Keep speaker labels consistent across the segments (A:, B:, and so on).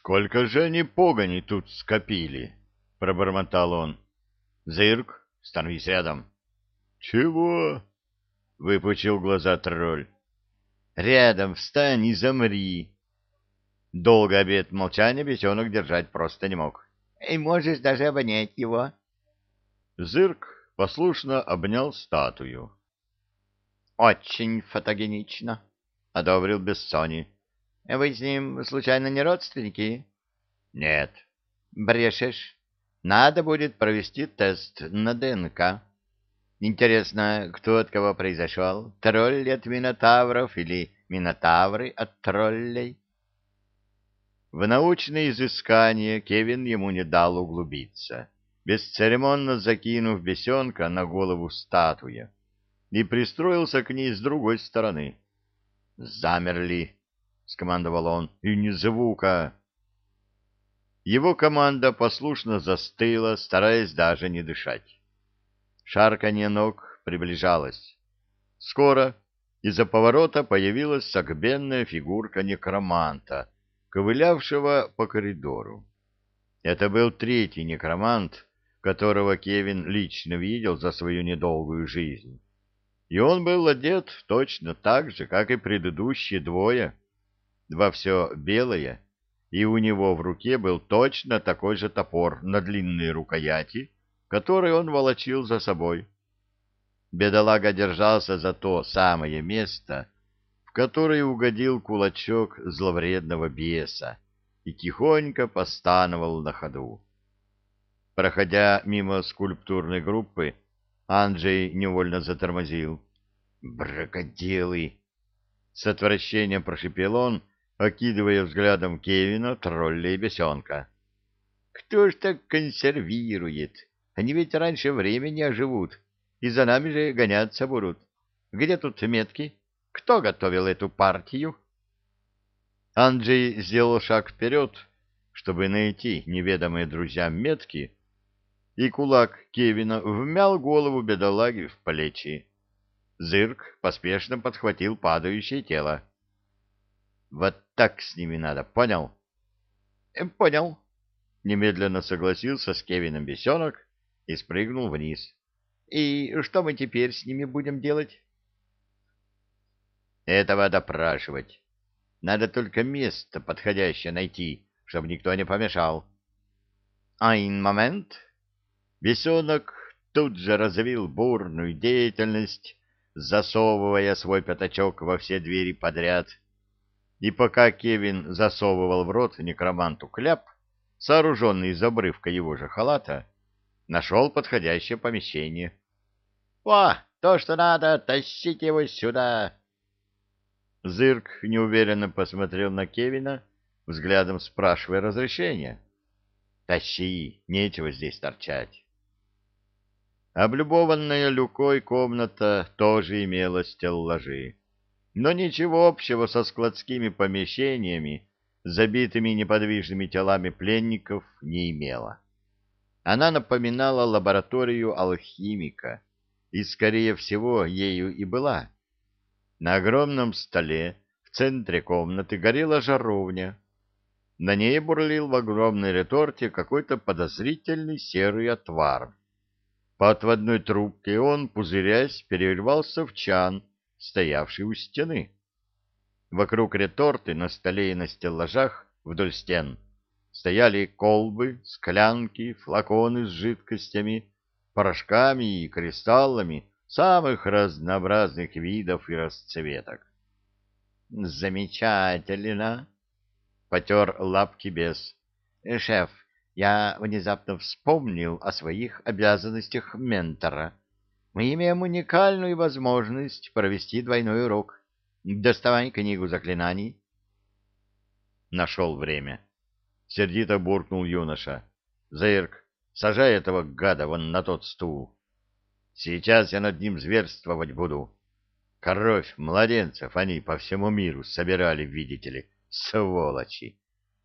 A: Сколько же они погони тут скопили? — пробормотал он. — Зырк, становись рядом. — Чего? — выпучил глаза тролль. — Рядом встань и замри. Долго обет молчания бесенок держать просто не мог. — И можешь даже обнять его. Зырк послушно обнял статую. — Очень фотогенично, — одобрил Бессони. — Вы с ним, случайно, не родственники? — Нет. — Брешешь. Надо будет провести тест на ДНК. Интересно, кто от кого произошел? Тролли от минотавров или минотавры от троллей? В научное изыскание Кевин ему не дал углубиться, бесцеремонно закинув бесенка на голову статуя, и пристроился к ней с другой стороны. «Замерли!» — скомандовал он. «И ни звука!» Его команда послушно застыла, стараясь даже не дышать. Шарканье ног приближалось. Скоро из-за поворота появилась согбенная фигурка некроманта, ковылявшего по коридору. Это был третий некромант, которого Кевин лично видел за свою недолгую жизнь. И он был одет точно так же, как и предыдущие двое, во все белое, и у него в руке был точно такой же топор на длинной рукояти, который он волочил за собой. Бедолага держался за то самое место, в которое угодил кулачок зловредного беса, и тихонько постановал на ходу. Проходя мимо скульптурной группы, Анджей невольно затормозил. «Бракоделы!» — с отвращением прошипел он, окидывая взглядом Кевина, тролля и бесенка. «Кто ж так консервирует? Они ведь раньше времени оживут, и за нами же гоняться будут. Где тут метки? Кто готовил эту партию?» Анджей сделал шаг вперед, чтобы найти неведомые друзьям метки, и кулак Кевина вмял голову бедолаги в плечи. Зырк поспешно подхватил падающее тело. «Вот так с ними надо, понял?» «Понял», — немедленно согласился с Кевином бесенок и спрыгнул вниз. «И что мы теперь с ними будем делать?» «Этого допрашивать. Надо только место подходящее найти, чтобы никто не помешал». «Айн момент». Бесенок тут же развил бурную деятельность, засовывая свой пятачок во все двери подряд. И пока Кевин засовывал в рот некроманту кляп, сооруженный из обрывка его же халата, нашел подходящее помещение. — О, то, что надо, тащите его сюда! Зырк неуверенно посмотрел на Кевина, взглядом спрашивая разрешения. — Тащи, нечего здесь торчать. Облюбованная Люкой комната тоже имела стеллажи, но ничего общего со складскими помещениями, забитыми неподвижными телами пленников, не имела. Она напоминала лабораторию алхимика, и, скорее всего, ею и была. На огромном столе в центре комнаты горела жаровня. На ней бурлил в огромной реторте какой-то подозрительный серый отвар. По отводной трубке он, пузырясь, переливался в чан, стоявший у стены. Вокруг реторты на столе и на стеллажах вдоль стен стояли колбы, склянки, флаконы с жидкостями, порошками и кристаллами самых разнообразных видов и расцветок. «Замечательно!» — потер лапки бес. «Шеф, я внезапно вспомнил о своих обязанностях ментора. Мы имеем уникальную возможность провести двойной урок. Доставай книгу заклинаний». Нашел время. Сердито буркнул юноша. «Зырк, сажай этого гада вон на тот стул. Сейчас я над ним зверствовать буду. Кровь младенцев они по всему миру собирали, видите ли, сволочи».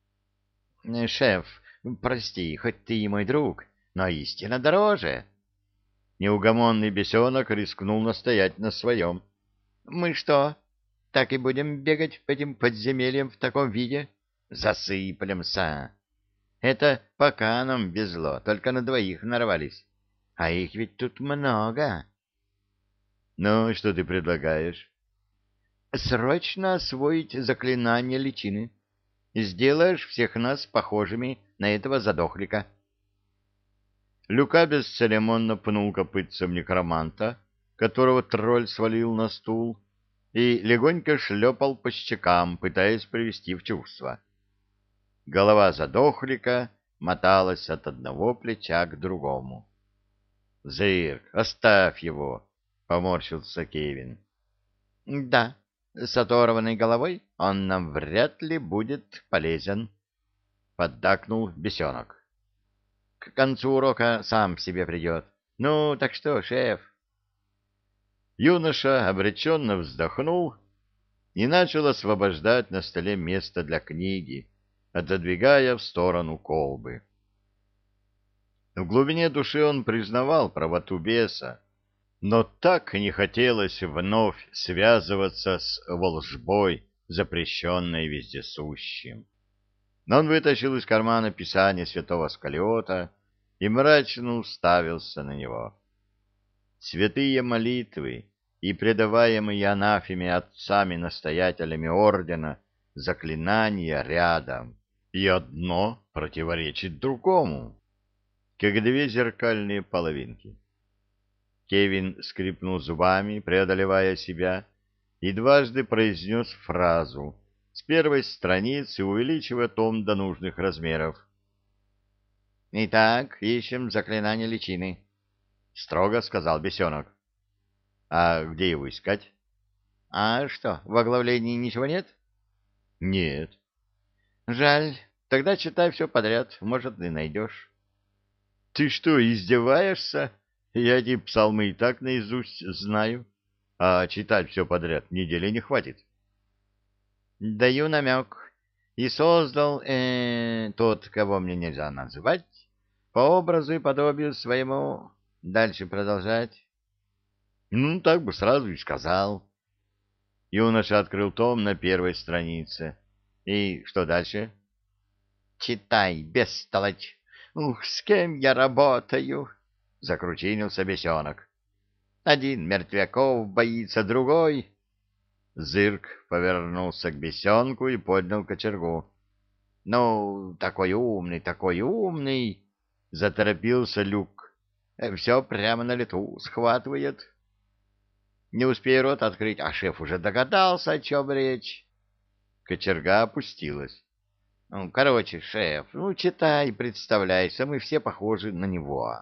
A: «Шеф, прости, хоть ты и мой друг, но истина дороже». Неугомонный бесенок рискнул настоять на своем. «Мы что, так и будем бегать по этим подземельям в таком виде? Засыплемся. Это пока нам везло, только на двоих нарвались. А их ведь тут много. Ну, что ты предлагаешь? Срочно освоить заклинание личины. Сделаешь всех нас похожими на этого задохлика. Люка бесцеремонно пнул копытцем некроманта, которого тролль свалил на стул, и легонько шлепал по щекам, пытаясь привести в чувство. Голова задохлика моталась от одного плеча к другому. — Зырк, оставь его! — поморщился Кевин. — Да, с оторванной головой он нам вряд ли будет полезен, — поддакнул бесенок. — К концу урока сам в себе придет. Ну, так что, шеф? Юноша обреченно вздохнул и начал освобождать на столе место для книги, отодвигая в сторону колбы. В глубине души он признавал правоту беса, но так не хотелось вновь связываться с волжбой, запрещенной вездесущим. Но он вытащил из кармана писание святого Сколиота и мрачно уставился на него. Святые молитвы и предаваемые анафеме отцами-настоятелями ордена заклинания рядом, и одно противоречит другому, как две зеркальные половинки. Кевин скрипнул зубами, преодолевая себя, и дважды произнес фразу с первой страницы, увеличивая том до нужных размеров. «Итак, ищем заклинание личины», — строго сказал бесенок. «А где его искать?» «А что, в оглавлении ничего нет?» «Нет». «Жаль. Тогда читай все подряд, может, и найдешь». «Ты что, издеваешься? Я эти псалмы и так наизусть знаю, а читать все подряд недели не хватит». «Даю намек. И создал тот, кого мне нельзя называть, по образу и подобию своему. Дальше продолжать». «Ну, так бы сразу и сказал». Юноша открыл том на первой странице. «И что дальше?» «Читай, бестолочь! Ух, с кем я работаю!» — закручинился бесенок. «Один мертвяков боится, другой...» Зырк повернулся к бесенку и поднял кочергу. «Ну, такой умный!» — заторопился Люк. «Все прямо на лету схватывает». Не успею рот открыть, а шеф уже догадался, о чем речь. Кочерга опустилась. «Ну, короче, шеф, ну, читай, представляйся, мы все похожи на него».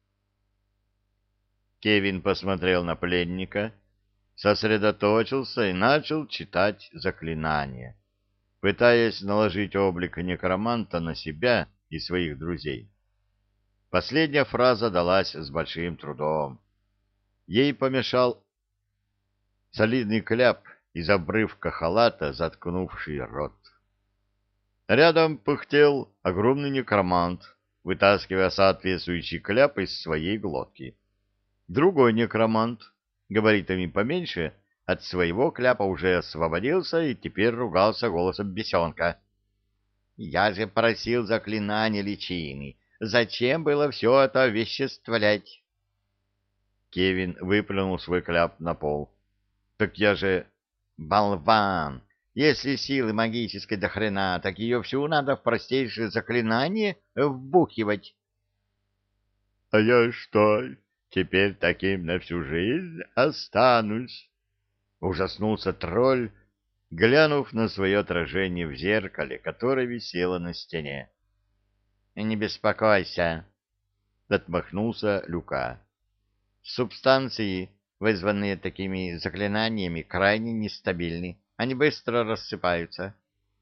A: Кевин посмотрел на пленника, сосредоточился и начал читать заклинание, пытаясь наложить облик некроманта на себя и своих друзей. Последняя фраза далась с большим трудом. Ей помешал солидный кляп из обрывка халата, заткнувший рот. Рядом пыхтел огромный некромант, вытаскивая соответствующий кляп из своей глотки. Другой некромант, габаритами поменьше, от своего кляпа уже освободился и теперь ругался голосом бесенка. «Я же просил заклинание личины. Зачем было все это овеществлять?» Кевин выплюнул свой кляп на пол. «Так я же...» «Болван! Если силы магической до хрена, так ее всю надо в простейшее заклинание вбухивать». «А я что, теперь таким на всю жизнь останусь?» Ужаснулся тролль, глянув на свое отражение в зеркале, которое висело на стене. «Не беспокойся», — отмахнулся Люка. «Субстанции, вызванные такими заклинаниями, крайне нестабильны. Они быстро рассыпаются».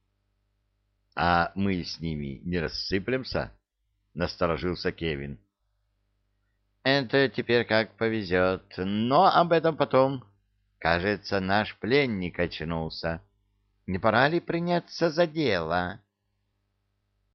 A: «А мы с ними не рассыплемся?» — насторожился Кевин. «Это теперь как повезет, но об этом потом. Кажется, наш пленник очнулся. Не пора ли приняться за дело?»